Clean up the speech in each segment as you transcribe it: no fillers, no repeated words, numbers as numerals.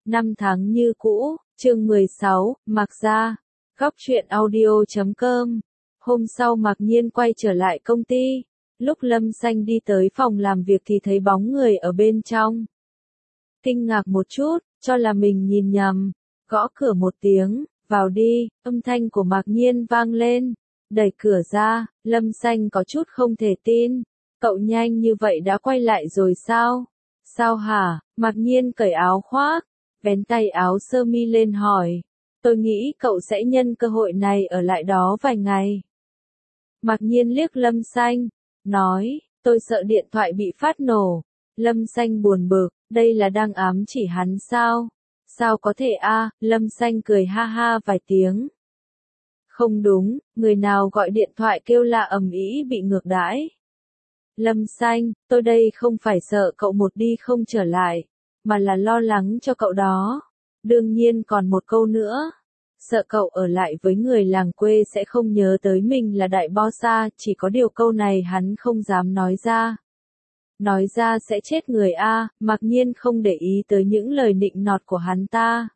Năm tháng như cũ, chương 16, Mạc Gia, góc truyện audio.com. Hôm sau Mạc Nhiên quay trở lại công ty, lúc Lâm Xanh đi tới phòng làm việc thì thấy bóng người ở bên trong. Kinh ngạc một chút, cho là mình nhìn nhầm, gõ cửa một tiếng, vào đi, âm thanh của Mạc Nhiên vang lên, đẩy cửa ra, Lâm Xanh có chút không thể tin, cậu nhanh như vậy đã quay lại rồi sao? Sao hả? Mạc Nhiên cởi áo khoác, vén tay áo sơ mi lên hỏi. Tôi nghĩ cậu sẽ nhân cơ hội này ở lại đó vài ngày. Mạc Nhiên liếc Lâm Xanh, nói, tôi sợ điện thoại bị phát nổ. Lâm Xanh buồn bực, đây là đang ám chỉ hắn sao? Sao có thể a? Lâm Xanh cười ha ha vài tiếng. Không đúng, người nào gọi điện thoại kêu la ầm ĩ bị ngược đãi. Lâm Xanh, tôi đây không phải sợ cậu một đi không trở lại, mà là lo lắng cho cậu đó. Đương nhiên còn một câu nữa. Sợ cậu ở lại với người làng quê sẽ không nhớ tới mình là đại boss, chỉ có điều câu này hắn không dám nói ra. Nói ra sẽ chết người a. Mạc Nhiên không để ý tới những lời nịnh nọt của hắn ta.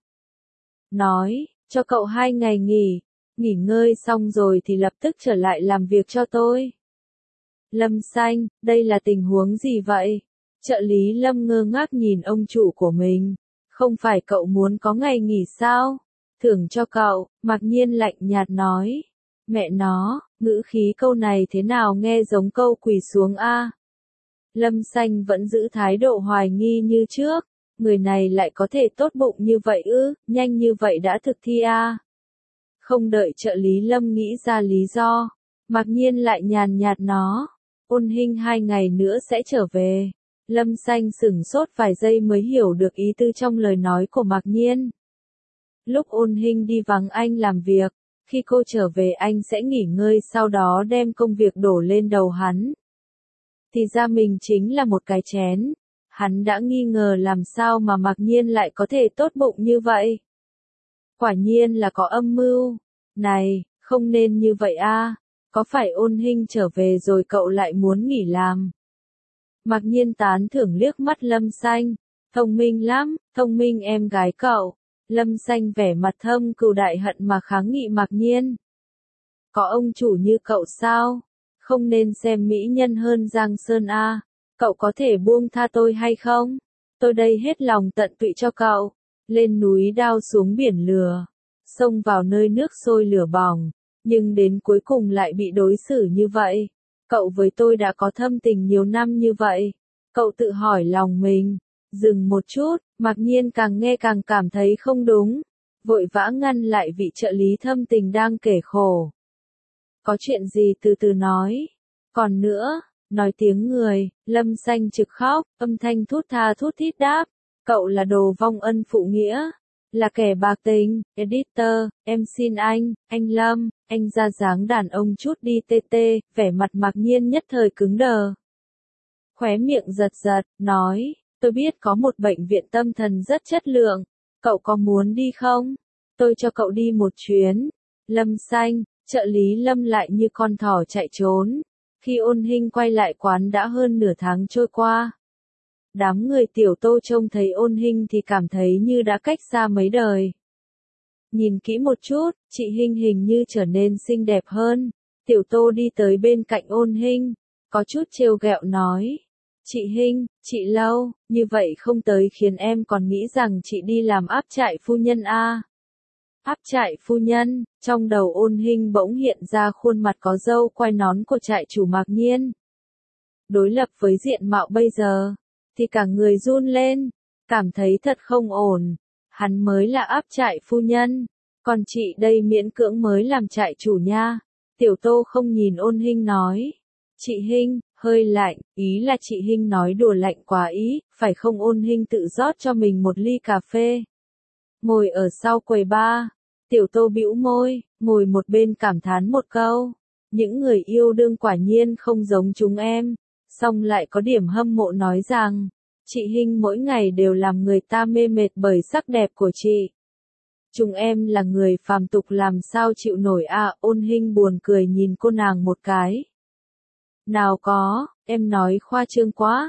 Nói, cho cậu 2 ngày nghỉ ngơi xong rồi thì lập tức trở lại làm việc cho tôi. Lâm Xanh, đây là tình huống gì vậy? Trợ lý Lâm ngơ ngác nhìn ông chủ của mình. Không phải cậu muốn có ngày nghỉ sao? Thưởng cho cậu, Mạc Nhiên lạnh nhạt nói. Mẹ nó, ngữ khí câu này thế nào nghe giống câu quỳ xuống a. Lâm Xanh vẫn giữ thái độ hoài nghi như trước. Người này lại có thể tốt bụng như vậy ư, nhanh như vậy đã thực thi a. Không đợi trợ lý Lâm nghĩ ra lý do, Mạc Nhiên lại nhàn nhạt nó. Ôn Hinh 2 ngày nữa sẽ trở về. Lâm Xanh sửng sốt vài giây mới hiểu được ý tư trong lời nói của Mạc Nhiên. Lúc Ôn Hinh đi vắng anh làm việc, khi cô trở về anh sẽ nghỉ ngơi sau đó đem công việc đổ lên đầu hắn. Thì ra mình chính là một cái chén. Hắn đã nghi ngờ làm sao mà Mạc Nhiên lại có thể tốt bụng như vậy. Quả nhiên là có âm mưu. Này, không nên như vậy a. Có phải Ôn Hinh trở về rồi cậu lại muốn nghỉ làm? Mạc Nhiên tán thưởng liếc mắt Lâm Xanh. Thông minh lắm, thông minh em gái cậu. Lâm Xanh vẻ mặt thâm cừu đại hận mà kháng nghị Mạc Nhiên. Có ông chủ như cậu sao? Không nên xem mỹ nhân hơn Giang Sơn a. Cậu có thể buông tha tôi hay không? Tôi đây hết lòng tận tụy cho cậu. Lên núi đao xuống biển lửa. Xông vào nơi nước sôi lửa bỏng. Nhưng đến cuối cùng lại bị đối xử như vậy. Cậu với tôi đã có thâm tình nhiều năm như vậy. Cậu tự hỏi lòng mình. Dừng một chút, Mạc Nhiên càng nghe càng cảm thấy không đúng. Vội vã ngăn lại vị trợ lý thâm tình đang kể khổ. Có chuyện gì từ từ nói. Còn nữa, nói tiếng người, Lâm Xanh trực khóc, âm thanh thút tha thút thít đáp. Cậu là đồ vong ân phụ nghĩa. Là kẻ bạc tình, editor, em xin anh Lâm, anh ra dáng đàn ông chút đi tê, vẻ mặt Mạc Nhiên nhất thời cứng đờ. Khóe miệng giật giật, nói, tôi biết có một bệnh viện tâm thần rất chất lượng, cậu có muốn đi không? Tôi cho cậu đi một chuyến. Lâm Xanh, trợ lý Lâm lại như con thỏ chạy trốn. Khi Ôn Hinh quay lại quán đã hơn nửa tháng trôi qua. Đám người Tiểu Tô trông thấy Ôn Hinh thì cảm thấy như đã cách xa mấy đời. Nhìn kỹ một chút, chị Hinh hình như trở nên xinh đẹp hơn. Tiểu Tô đi tới bên cạnh Ôn Hinh, có chút trêu ghẹo nói. Chị Hinh, chị Lâu, như vậy không tới khiến em còn nghĩ rằng chị đi làm áp trại phu nhân a. Áp trại phu nhân, trong đầu Ôn Hinh bỗng hiện ra khuôn mặt có râu quai nón của trại chủ Mạc Nhiên. Đối lập với diện mạo bây giờ, thì cả người run lên, cảm thấy thật không ổn. Hắn mới là áp trại phu nhân, còn chị đây miễn cưỡng mới làm trại chủ nha. Tiểu Tô không nhìn Ôn Hinh nói. Chị Hinh, hơi lạnh, ý là chị Hinh nói đùa lạnh quá ý, phải không? Ôn Hinh tự rót cho mình một ly cà phê. Ngồi ở sau quầy bar, Tiểu Tô bĩu môi, ngồi một bên cảm thán một câu. Những người yêu đương quả nhiên không giống chúng em. Xong lại có điểm hâm mộ nói rằng, chị Hinh mỗi ngày đều làm người ta mê mệt bởi sắc đẹp của chị. Chúng em là người phàm tục làm sao chịu nổi à? Ôn Hinh buồn cười nhìn cô nàng một cái. Nào có, em nói khoa trương quá.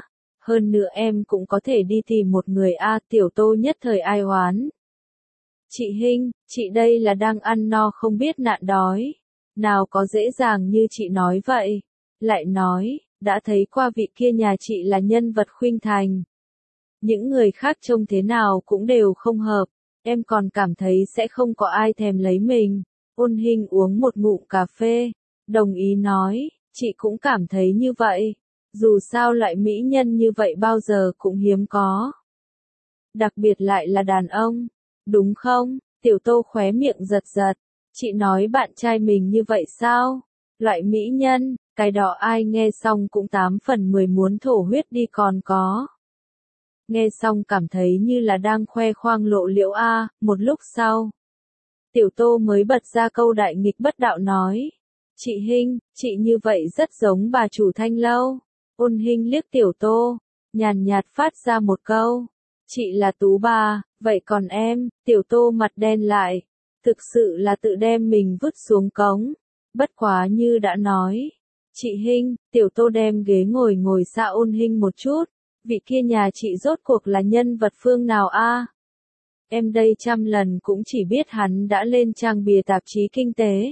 Hơn nữa em cũng có thể đi tìm một người a. Tiểu Tô nhất thời ai oán. Chị Hinh, chị đây là đang ăn no không biết nạn đói. Nào có dễ dàng như chị nói vậy. Lại nói, đã thấy qua vị kia nhà chị là nhân vật khuynh thành. Những người khác trông thế nào cũng đều không hợp. Em còn cảm thấy sẽ không có ai thèm lấy mình. Ôn Hinh uống một ngụm cà phê. Đồng ý nói, chị cũng cảm thấy như vậy. Dù sao loại mỹ nhân như vậy bao giờ cũng hiếm có. Đặc biệt lại là đàn ông. Đúng không? Tiểu Tô khóe miệng giật giật. Chị nói bạn trai mình như vậy sao? Loại mỹ nhân, cái đó ai nghe xong cũng 8 phần 10 muốn thổ huyết đi còn có. Nghe xong cảm thấy như là đang khoe khoang lộ liễu a. Một lúc sau, Tiểu Tô mới bật ra câu đại nghịch bất đạo nói. Chị Hinh, chị như vậy rất giống bà chủ Thanh Lâu. Ôn Hinh liếc Tiểu Tô, nhàn nhạt phát ra một câu. Chị là Tú bà, vậy còn em? Tiểu Tô mặt đen lại. Thực sự là tự đem mình vứt xuống cống. Bất quá như đã nói. Chị Hinh, Tiểu Tô đem ghế ngồi xa Ôn Hinh một chút. Vị kia nhà chị rốt cuộc là nhân vật phương nào a? Em đây trăm lần cũng chỉ biết hắn đã lên trang bìa tạp chí kinh tế.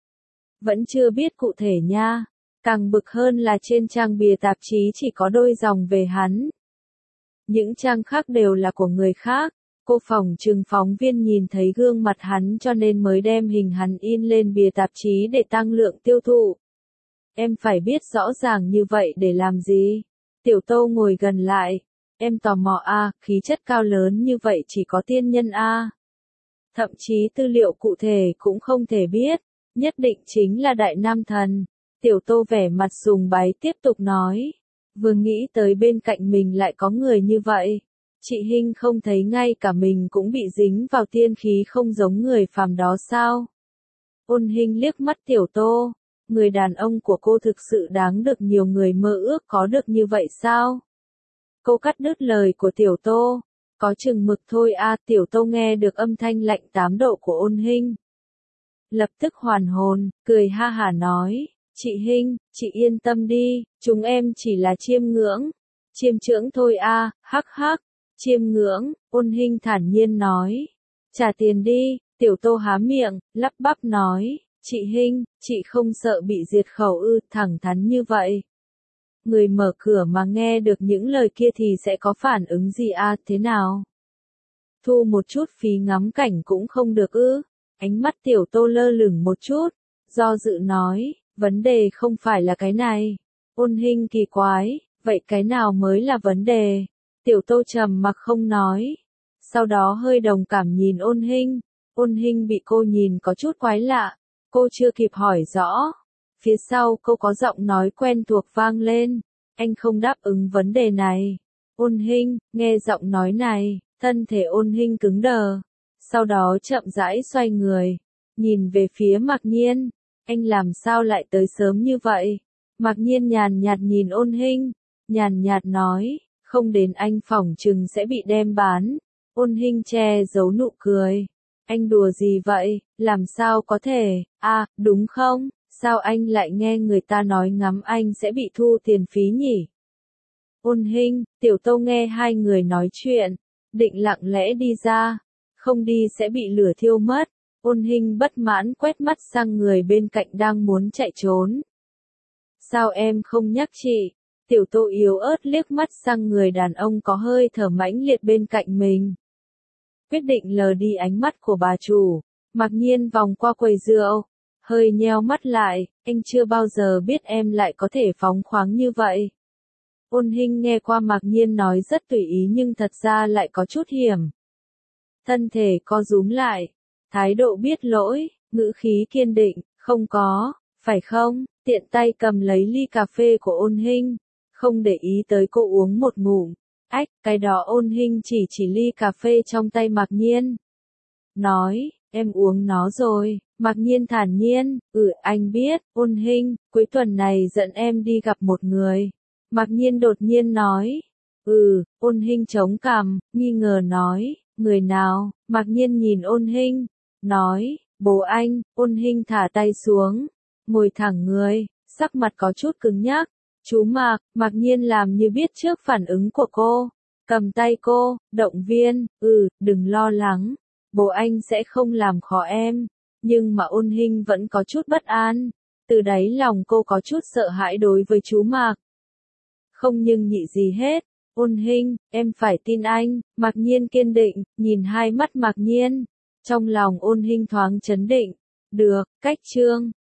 Vẫn chưa biết cụ thể nha. Càng bực hơn là trên trang bìa tạp chí chỉ có đôi dòng về hắn. Những trang khác đều là của người khác. Cô phỏng chừng phóng viên nhìn thấy gương mặt hắn cho nên mới đem hình hắn in lên bìa tạp chí để tăng lượng tiêu thụ. Em phải biết rõ ràng như vậy để làm gì? Tiểu Tô ngồi gần lại. Em tò mò a, khí chất cao lớn như vậy chỉ có tiên nhân a. Thậm chí tư liệu cụ thể cũng không thể biết. Nhất định chính là đại nam thần. Tiểu Tô vẻ mặt sùng bái tiếp tục nói. Vừa nghĩ tới bên cạnh mình lại có người như vậy. Chị Hinh không thấy ngay cả mình cũng bị dính vào tiên khí không giống người phàm đó sao? Ôn Hinh liếc mắt Tiểu Tô. Người đàn ông của cô thực sự đáng được nhiều người mơ ước có được như vậy sao? Cô cắt đứt lời của Tiểu Tô. Có chừng mực thôi a. Tiểu Tô nghe được âm thanh lạnh 8 độ của Ôn Hinh. Lập tức hoàn hồn, cười ha hả nói. Chị Hinh, chị yên tâm đi, chúng em chỉ là chiêm ngưỡng. Chiêm trưỡng thôi a. Hắc hắc. Chiêm ngưỡng, Ôn Hinh thản nhiên nói. Trả tiền đi. Tiểu Tô há miệng, lắp bắp nói. Chị Hinh, chị không sợ bị diệt khẩu ư? Thẳng thắn như vậy. Người mở cửa mà nghe được những lời kia thì sẽ có phản ứng gì a? Thế nào? Thu một chút phí ngắm cảnh cũng không được ư? Ánh mắt Tiểu Tô lơ lửng một chút, do dự nói, vấn đề không phải là cái này. Ôn Hinh kỳ quái, vậy cái nào mới là vấn đề? Tiểu Tô trầm mặc không nói. Sau đó hơi đồng cảm nhìn Ôn Hinh. Ôn Hinh bị cô nhìn có chút quái lạ. Cô chưa kịp hỏi rõ. Phía sau cô có giọng nói quen thuộc vang lên. Anh không đáp ứng vấn đề này. Ôn Hinh, nghe giọng nói này, thân thể Ôn Hinh cứng đờ. Sau đó chậm rãi xoay người. Nhìn về phía Mạc Nhiên. Anh làm sao lại tới sớm như vậy? Mạc Nhiên nhàn nhạt nhìn Ôn Hinh. Nhàn nhạt nói, không đến anh phỏng chừng sẽ bị đem bán. Ôn Hinh che giấu nụ cười. Anh đùa gì vậy, làm sao có thể, đúng không, sao anh lại nghe người ta nói ngắm anh sẽ bị thu tiền phí nhỉ? Ôn Hinh, Tiểu Tô nghe hai người nói chuyện, định lặng lẽ đi ra, không đi sẽ bị lửa thiêu mất. Ôn Hinh bất mãn quét mắt sang người bên cạnh đang muốn chạy trốn. Sao em không nhắc chị? Tiểu Tô yếu ớt liếc mắt sang người đàn ông có hơi thở mãnh liệt bên cạnh mình. Quyết định lờ đi ánh mắt của bà chủ. Mạc Nhiên vòng qua quầy rượu, hơi nheo mắt lại, anh chưa bao giờ biết em lại có thể phóng khoáng như vậy. Ôn Hinh nghe qua Mạc Nhiên nói rất tùy ý nhưng thật ra lại có chút hiểm. Thân thể co rúm lại, thái độ biết lỗi, ngữ khí kiên định, không có, phải không? Tiện tay cầm lấy ly cà phê của Ôn Hinh, không để ý tới cô uống một ngụm. Ách, cái đó Ôn Hinh chỉ ly cà phê trong tay Mạc Nhiên. Nói, em uống nó rồi. Mạc Nhiên thản nhiên, anh biết. Ôn Hinh, cuối tuần này dẫn em đi gặp một người. Mạc Nhiên đột nhiên nói. Ôn Hinh chống cằm, nghi ngờ nói, người nào? Mạc Nhiên nhìn Ôn Hinh, nói, bố anh. Ôn Hinh thả tay xuống, ngồi thẳng người, sắc mặt có chút cứng nhắc. Chú Mạc, Mạc Nhiên làm như biết trước phản ứng của cô. Cầm tay cô, động viên, đừng lo lắng. Bố anh sẽ không làm khó em. Nhưng mà Ôn Hinh vẫn có chút bất an. Từ đáy lòng cô có chút sợ hãi đối với chú Mạc. Không nhưng nhị gì hết. Ôn Hinh, em phải tin anh. Mạc Nhiên kiên định, nhìn hai mắt Mạc Nhiên. Trong lòng Ôn Hinh thoáng chấn định. Được, cách chương.